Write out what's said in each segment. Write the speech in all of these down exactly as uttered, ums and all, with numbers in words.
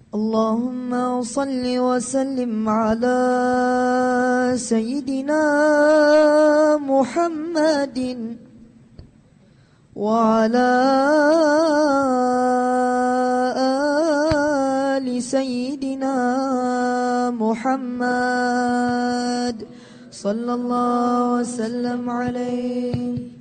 اللهم صل وسلم على سيدنا محمد وعلى آل سيدنا محمد صلى الله وسلم عليه.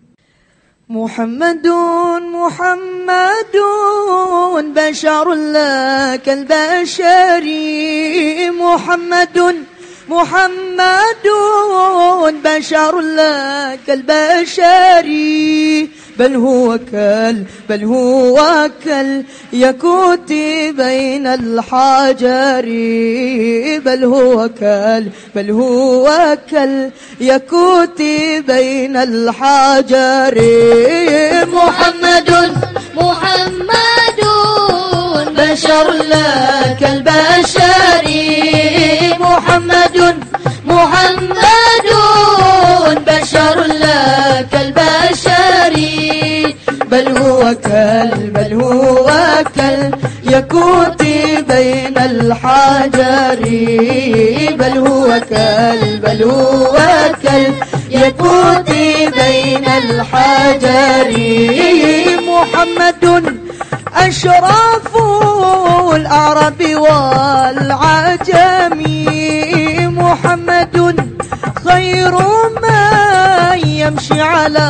محمد محمد بشر لا كالبشر، محمد محمد بشر لا كالبشر، بل هو كال بل هو كالياقوت بين الحجر، بل هو كال بل هو كالياقوت بين الحجر. محمد محمد بشر لا كالبشر، محمد محمد بشر لا كالبشر، بل هو كال بل هو كالياقوت بين الحجر، بل هو كال بل هو كالياقوت بين الحجر. محمد أشرف الأعراب والعجم، محمد خير من يمشي على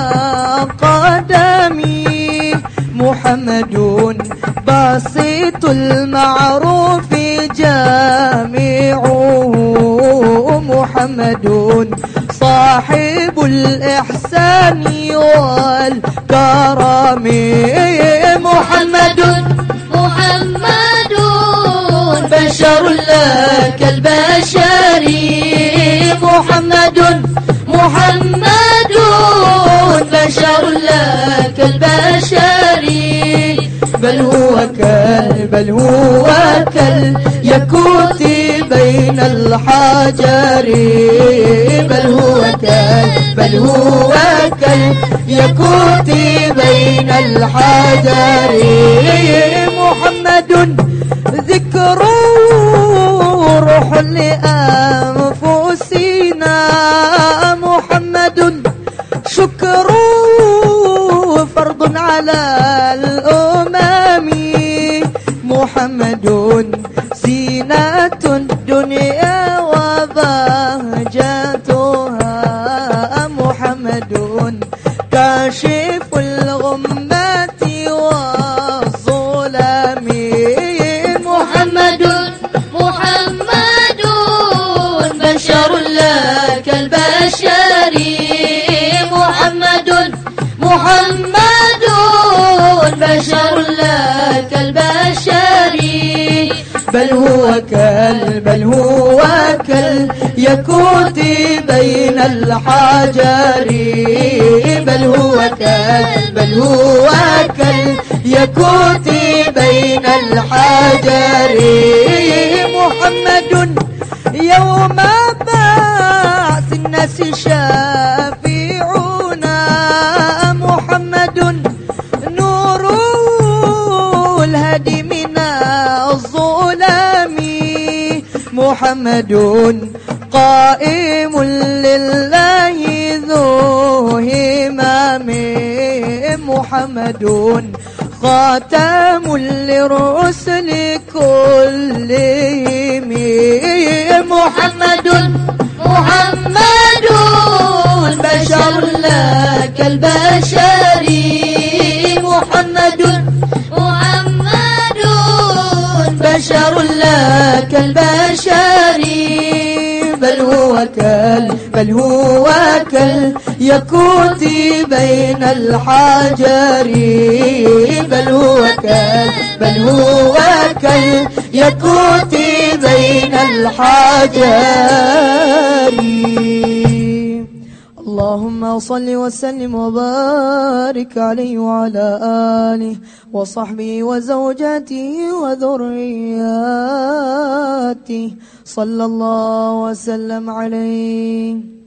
قدمي، محمد بسيط المعروف جامعه، محمد صاحب الإحسان والكرم. محمد محمد بشر لا كالبشر، محمد محمد بشر لا كالبشر، بل هو كال بل هو كالياقوت بين الحجر، بل هو كال بل هو كالياقوت بين الحجر. محمد ذكره روح لأنفسنا، محمد شكره فرض على الأمم، محمد زينة الدنيا وبهجتها، محمد كاشف الغمات والظلم. محمد محمد بشر لا كالبشر، محمد محمد بشر لا كالبشر، بل هو كال بل هو كالياقوت بين الحجر، بل هو كال بل هو كالياقوت بين الحجر. محمد يوم بعث الناس شافعنا، محمد نور الهدي من الظلم، محمد قائم لله ذو همم، محمد خاتم للرسل كلهم. محمد محمد بشر لا كالبشر، محمد محمد بشر لا كالبشر، بل هو كال بل هو كالياقوت بين الحجر، بل هو كال بل هو كالياقوت بين الحجر. اللهم صل وسلم وبارك عليه وعلى آله وصحبه وزوجاته وذرياته صلى الله وسلم عليه.